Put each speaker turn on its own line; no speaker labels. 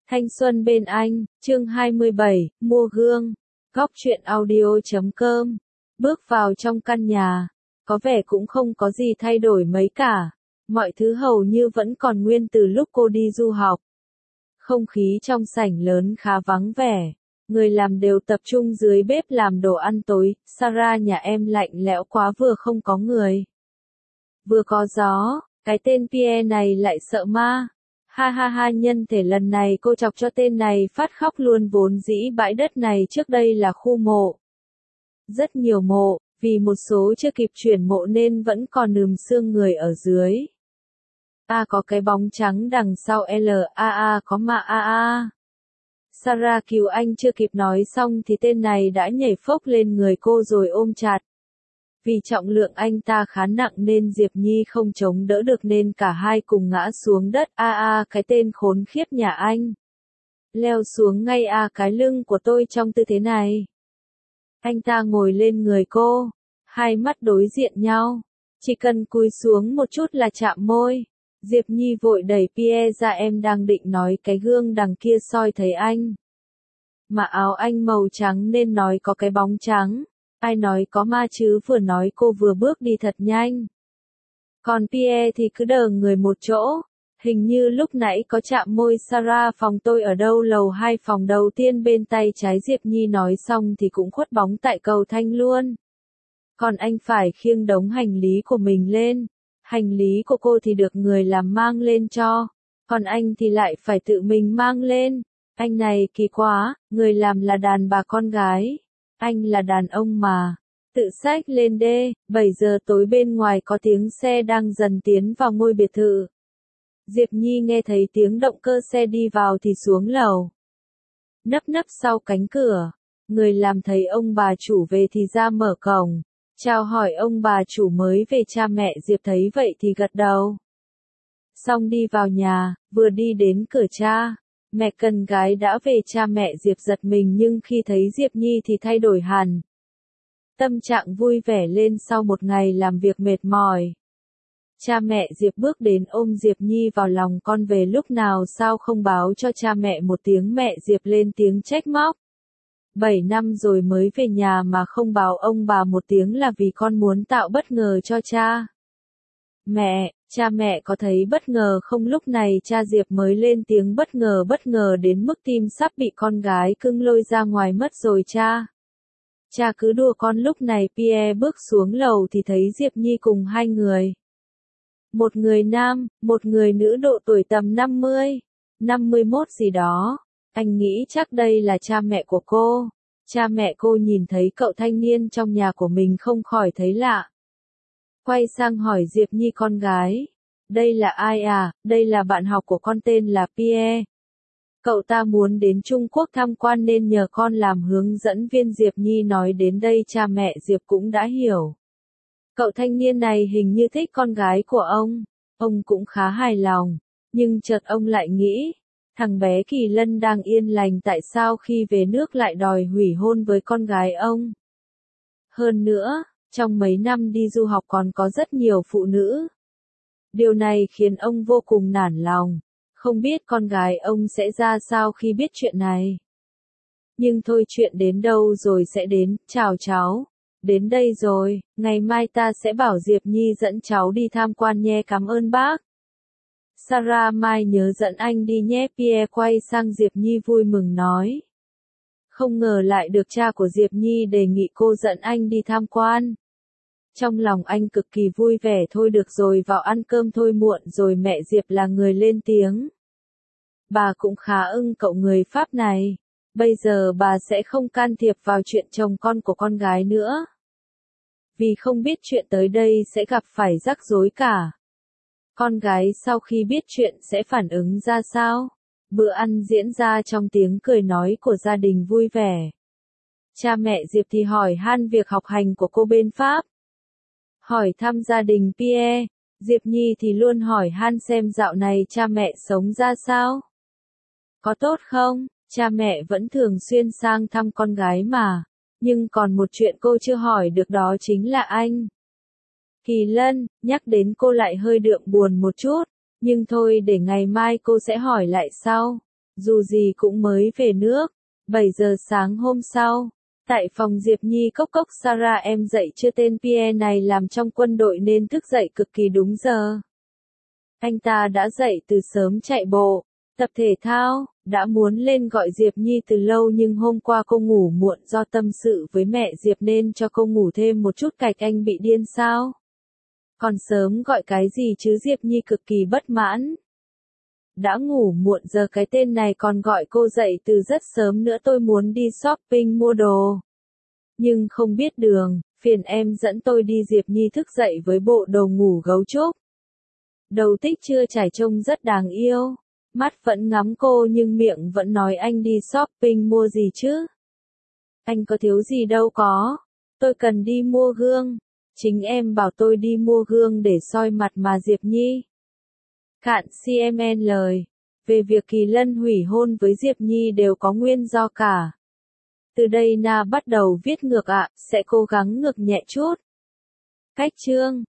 Thanh xuân bên anh, chương 27, mua gương. Góc truyện audio.com. Bước vào trong căn nhà, có vẻ cũng không có gì thay đổi mấy cả. Mọi thứ hầu như vẫn còn nguyên từ lúc cô đi du học. Không khí trong sảnh lớn khá vắng vẻ. Người làm đều tập trung dưới bếp làm đồ ăn tối. Sarah nhà em lạnh lẽo quá, vừa không có người, vừa có gió. Cái tên Pierre này lại sợ ma. Ha ha ha, nhân thể lần này cô chọc cho tên này phát khóc luôn. Vốn dĩ bãi đất này trước đây là khu mộ. Rất nhiều mộ, vì một số chưa kịp chuyển mộ nên vẫn còn nườm xương người ở dưới. Có cái bóng trắng đằng sau có ma Sarah cứu anh chưa kịp nói xong thì tên này đã nhảy phốc lên người cô rồi ôm chặt. Vì trọng lượng anh ta khá nặng nên Diệp Nhi không chống đỡ được nên cả hai cùng ngã xuống đất. Cái tên khốn khiếp nhà anh. Leo xuống ngay cái lưng của tôi trong tư thế này. Anh ta ngồi lên người cô. Hai mắt đối diện nhau. Chỉ cần cúi xuống một chút là chạm môi. Diệp Nhi vội đẩy Pierre ra, em đang định nói cái gương đằng kia soi thấy anh. Mà áo anh màu trắng nên nói có cái bóng trắng. Ai nói có ma chứ, vừa nói cô vừa bước đi thật nhanh. Còn Pierre thì cứ đờ người một chỗ. Hình như lúc nãy có chạm môi. Sarah, phòng tôi ở đâu? Lầu 2, phòng đầu tiên bên tay trái. Diệp Nhi nói xong thì cũng khuất bóng tại cầu thang luôn. Còn anh phải khiêng đống hành lý của mình lên. Hành lý của cô thì được người làm mang lên cho. Còn anh thì lại phải tự mình mang lên. Anh này kỳ quá, người làm là đàn bà con gái. Anh là đàn ông mà. Tự xách lên đê. 7 giờ tối bên ngoài có tiếng xe đang dần tiến vào ngôi biệt thự. Diệp Nhi nghe thấy tiếng động cơ xe đi vào thì xuống lầu. Nấp sau cánh cửa. Người làm thấy ông bà chủ về thì ra mở cổng. Chào hỏi ông bà chủ mới về. Cha mẹ Diệp thấy vậy thì gật đầu. Xong đi vào nhà, vừa đi đến cửa cha mẹ con gái đã về. Cha mẹ Diệp giật mình nhưng khi thấy Diệp Nhi thì thay đổi hẳn. Tâm trạng vui vẻ lên sau một ngày làm việc mệt mỏi. Cha mẹ Diệp bước đến ôm Diệp Nhi vào lòng. Con về lúc nào sao không báo cho cha mẹ một tiếng? Mẹ Diệp lên tiếng trách móc. 7 năm rồi mới về nhà mà không báo ông bà một tiếng là vì con muốn tạo bất ngờ cho cha. Cha mẹ có thấy bất ngờ không? Lúc này cha Diệp mới lên tiếng. Bất ngờ đến mức tim sắp bị con gái cưng lôi ra ngoài mất rồi cha. Cha cứ đùa con. Lúc này Pierre bước xuống lầu thì thấy Diệp Nhi cùng hai người. Một người nam, một người nữ độ tuổi tầm 50, 51 gì đó. Anh nghĩ chắc đây là cha mẹ của cô. Cha mẹ cô nhìn thấy cậu thanh niên trong nhà của mình không khỏi thấy lạ. Quay sang hỏi Diệp Nhi, con gái. Đây là ai à? Đây là bạn học của con, tên là Pierre. Cậu ta muốn đến Trung Quốc tham quan nên nhờ con làm hướng dẫn viên. Diệp Nhi nói đến đây cha mẹ Diệp cũng đã hiểu. Cậu thanh niên này hình như thích con gái của ông. Ông cũng khá hài lòng. Nhưng chợt ông lại nghĩ. Thằng bé Kỳ Lân đang yên lành tại sao khi về nước lại đòi hủy hôn với con gái ông. Hơn nữa, trong mấy năm đi du học còn có rất nhiều phụ nữ. Điều này khiến ông vô cùng nản lòng. Không biết con gái ông sẽ ra sao khi biết chuyện này. Nhưng thôi, chuyện đến đâu rồi sẽ đến. Chào cháu. Đến đây rồi, ngày mai ta sẽ bảo Diệp Nhi dẫn cháu đi tham quan nhé. Cảm ơn bác. Sarah, mai nhớ dẫn anh đi nhé. Pierre quay sang Diệp Nhi vui mừng nói. Không ngờ lại được cha của Diệp Nhi đề nghị cô dẫn anh đi tham quan. Trong lòng anh cực kỳ vui vẻ. Thôi được rồi, vào ăn cơm thôi, muộn rồi. Mẹ Diệp là người lên tiếng. Bà cũng khá ưng cậu người Pháp này. Bây giờ bà sẽ không can thiệp vào chuyện chồng con của con gái nữa. Vì không biết chuyện tới đây sẽ gặp phải rắc rối cả. Con gái sau khi biết chuyện sẽ phản ứng ra sao? Bữa ăn diễn ra trong tiếng cười nói của gia đình vui vẻ. Cha mẹ Diệp thì hỏi han việc học hành của cô bên Pháp. Hỏi thăm gia đình Pierre. Diệp Nhi thì luôn hỏi han xem dạo này cha mẹ sống ra sao. Có tốt không? Cha mẹ vẫn thường xuyên sang thăm con gái mà. Nhưng còn một chuyện cô chưa hỏi được, đó chính là anh Kỳ Lân. Nhắc đến cô lại hơi đượm buồn một chút. Nhưng thôi, để ngày mai cô sẽ hỏi lại sau. Dù gì cũng mới về nước. 7 giờ sáng hôm sau, tại phòng Diệp Nhi cốc cốc Sarah em dậy chưa tên Pierre này làm trong quân đội nên thức dậy cực kỳ đúng giờ. Anh ta đã dậy từ sớm chạy bộ, tập thể thao, đã muốn lên gọi Diệp Nhi từ lâu nhưng hôm qua cô ngủ muộn do tâm sự với mẹ Diệp nên cho cô ngủ thêm một chút cạch anh bị điên sao. Còn sớm gọi cái gì chứ Diệp Nhi cực kỳ bất mãn. Đã ngủ muộn giờ cái tên này còn gọi cô dậy từ rất sớm nữa tôi muốn đi shopping mua đồ. Nhưng không biết đường, phiền em dẫn tôi đi Diệp Nhi thức dậy với bộ đồ ngủ gấu trúc. Đầu tích chưa trải trông rất đáng yêu. Mắt vẫn ngắm cô nhưng miệng vẫn nói anh đi shopping mua gì chứ? Anh có thiếu gì đâu có. Tôi cần đi mua gương. Chính em bảo tôi đi mua gương để soi mặt mà Diệp Nhi. Cạn CMN lời. Về việc Kỳ Lân hủy hôn với Diệp Nhi đều có nguyên do cả. Từ đây Na bắt đầu viết ngược ạ, sẽ cố gắng ngược nhẹ chút. Cách chương